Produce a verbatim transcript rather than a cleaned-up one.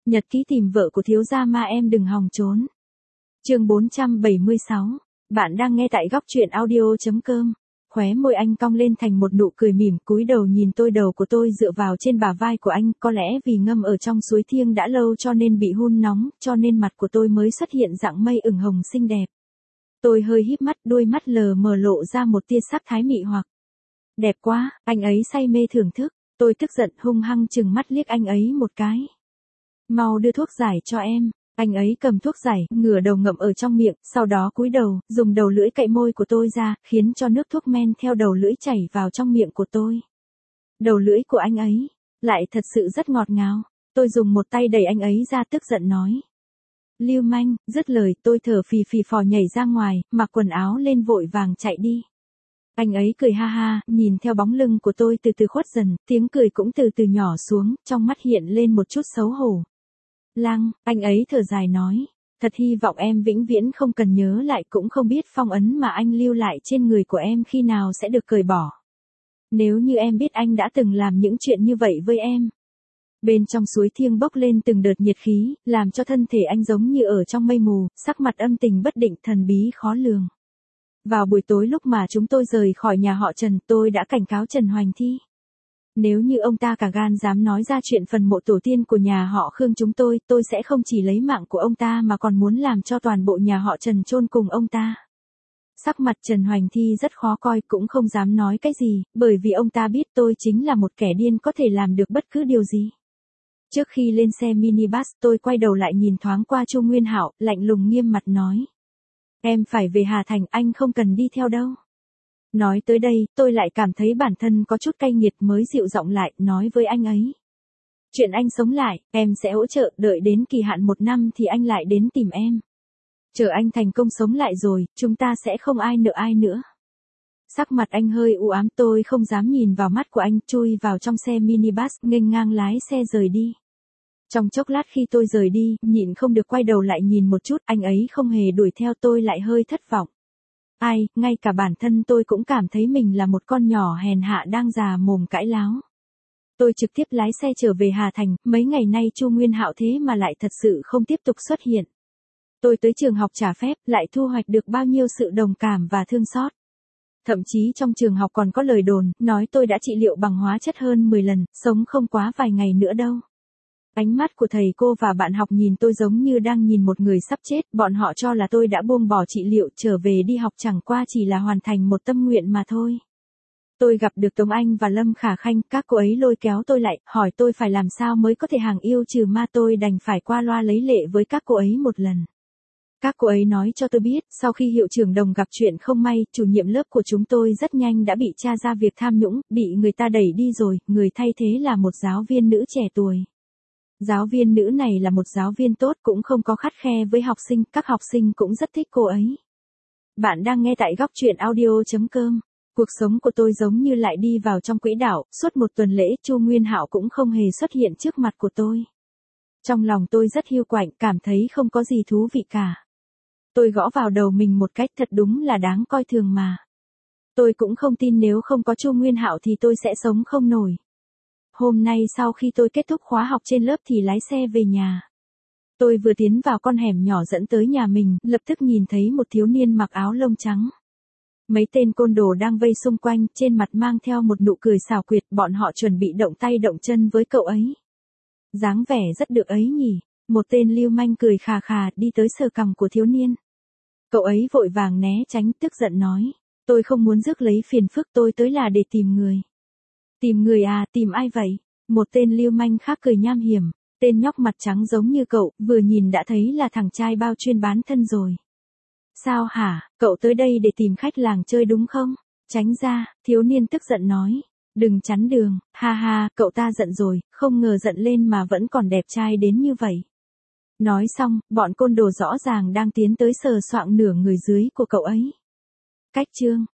Nhật ký tìm vợ của thiếu gia ma em đừng hòng trốn. Chương bốn trăm bảy mươi sáu. Bạn đang nghe tại góc truyện audio chấm com. Khóe môi anh cong lên thành một nụ cười mỉm, cúi đầu nhìn tôi. Đầu của tôi dựa vào trên bả vai của anh, có lẽ vì ngâm ở trong suối thiêng đã lâu cho nên bị hun nóng, cho nên mặt của tôi mới xuất hiện dạng mây ửng hồng xinh đẹp. Tôi hơi híp mắt, đôi mắt lờ mờ lộ ra một tia sắc thái mị hoặc. Đẹp quá, anh ấy say mê thưởng thức. Tôi tức giận hung hăng chừng mắt liếc anh ấy một cái. Mau đưa thuốc giải cho em. Anh ấy cầm thuốc giải, ngửa đầu ngậm ở trong miệng, sau đó cúi đầu, dùng đầu lưỡi cạy môi của tôi ra, khiến cho nước thuốc men theo đầu lưỡi chảy vào trong miệng của tôi. Đầu lưỡi của anh ấy, lại thật sự rất ngọt ngào. Tôi dùng một tay đẩy anh ấy ra, tức giận nói. Lưu manh, dứt lời tôi thở phì phì phò nhảy ra ngoài, mặc quần áo lên vội vàng chạy đi. Anh ấy cười ha ha, nhìn theo bóng lưng của tôi từ từ khuất dần, tiếng cười cũng từ từ nhỏ xuống, trong mắt hiện lên một chút xấu hổ. Lăng, anh ấy thở dài nói, thật hy vọng em vĩnh viễn không cần nhớ lại, cũng không biết phong ấn mà anh lưu lại trên người của em khi nào sẽ được cởi bỏ. Nếu như em biết anh đã từng làm những chuyện như vậy với em. Bên trong suối thiêng bốc lên từng đợt nhiệt khí, làm cho thân thể anh giống như ở trong mây mù, sắc mặt âm tình bất định, thần bí khó lường. Vào buổi tối lúc mà chúng tôi rời khỏi nhà họ Trần, tôi đã cảnh cáo Trần Hoành Thi. Nếu như ông ta cả gan dám nói ra chuyện phần mộ tổ tiên của nhà họ Khương chúng tôi, tôi sẽ không chỉ lấy mạng của ông ta mà còn muốn làm cho toàn bộ nhà họ Trần chôn cùng ông ta. Sắc mặt Trần Hoành Thi rất khó coi, cũng không dám nói cái gì, bởi vì ông ta biết tôi chính là một kẻ điên có thể làm được bất cứ điều gì. Trước khi lên xe minibus, tôi quay đầu lại nhìn thoáng qua Chu Nguyên Hạo, lạnh lùng nghiêm mặt nói. Em phải về Hà Thành, anh không cần đi theo đâu. Nói tới đây, tôi lại cảm thấy bản thân có chút cay nghiệt, mới dịu giọng lại, nói với anh ấy. Chuyện anh sống lại, em sẽ hỗ trợ, đợi đến kỳ hạn một năm thì anh lại đến tìm em. Chờ anh thành công sống lại rồi, chúng ta sẽ không ai nợ ai nữa. Sắc mặt anh hơi u ám, tôi không dám nhìn vào mắt của anh, chui vào trong xe minibus, nghênh ngang lái xe rời đi. Trong chốc lát khi tôi rời đi, nhịn không được quay đầu lại nhìn một chút, anh ấy không hề đuổi theo, tôi lại hơi thất vọng. Ai, ngay cả bản thân tôi cũng cảm thấy mình là một con nhỏ hèn hạ đang già mồm cãi láo. Tôi trực tiếp lái xe trở về Hà Thành, mấy ngày nay Chu Nguyên Hạo thế mà lại thật sự không tiếp tục xuất hiện. Tôi tới trường học trả phép, lại thu hoạch được bao nhiêu sự đồng cảm và thương xót. Thậm chí trong trường học còn có lời đồn, nói tôi đã trị liệu bằng hóa chất hơn mười lần, sống không quá vài ngày nữa đâu. Ánh mắt của thầy cô và bạn học nhìn tôi giống như đang nhìn một người sắp chết, bọn họ cho là tôi đã buông bỏ trị liệu trở về đi học, chẳng qua chỉ là hoàn thành một tâm nguyện mà thôi. Tôi gặp được Tống Anh và Lâm Khả Khanh, các cô ấy lôi kéo tôi lại, hỏi tôi phải làm sao mới có thể hàng yêu trừ ma, tôi đành phải qua loa lấy lệ với các cô ấy một lần. Các cô ấy nói cho tôi biết, sau khi hiệu trưởng Đồng gặp chuyện không may, chủ nhiệm lớp của chúng tôi rất nhanh đã bị tra ra việc tham nhũng, bị người ta đẩy đi rồi, người thay thế là một giáo viên nữ trẻ tuổi. Giáo viên nữ này là một giáo viên tốt, cũng không có khắt khe với học sinh, các học sinh cũng rất thích cô ấy. Bạn đang nghe tại góc truyện audio chấm com. Cuộc sống của tôi giống như lại đi vào trong quỹ đạo, suốt một tuần lễ Chu Nguyên Hạo cũng không hề xuất hiện trước mặt của tôi. Trong lòng tôi rất hiu quạnh, cảm thấy không có gì thú vị cả. Tôi gõ vào đầu mình một cách, thật đúng là đáng coi thường mà. Tôi cũng không tin nếu không có Chu Nguyên Hạo thì tôi sẽ sống không nổi. Hôm nay sau khi tôi kết thúc khóa học trên lớp thì lái xe về nhà. Tôi vừa tiến vào con hẻm nhỏ dẫn tới nhà mình, lập tức nhìn thấy một thiếu niên mặc áo lông trắng. Mấy tên côn đồ đang vây xung quanh, trên mặt mang theo một nụ cười xảo quyệt, bọn họ chuẩn bị động tay động chân với cậu ấy. Dáng vẻ rất được ấy nhỉ, một tên lưu manh cười khà khà đi tới sờ cằm của thiếu niên. Cậu ấy vội vàng né tránh, tức giận nói, tôi không muốn rước lấy phiền phức, tôi tới là để tìm người. Tìm người à, tìm ai vậy? Một tên lưu manh khác cười nham hiểm, tên nhóc mặt trắng giống như cậu, vừa nhìn đã thấy là thằng trai bao chuyên bán thân rồi. Sao hả, cậu tới đây để tìm khách làng chơi đúng không? Tránh ra, thiếu niên tức giận nói. Đừng chắn đường, ha ha, cậu ta giận rồi, không ngờ giận lên mà vẫn còn đẹp trai đến như vậy. Nói xong, bọn côn đồ rõ ràng đang tiến tới sờ soạng nửa người dưới của cậu ấy. Cách chương.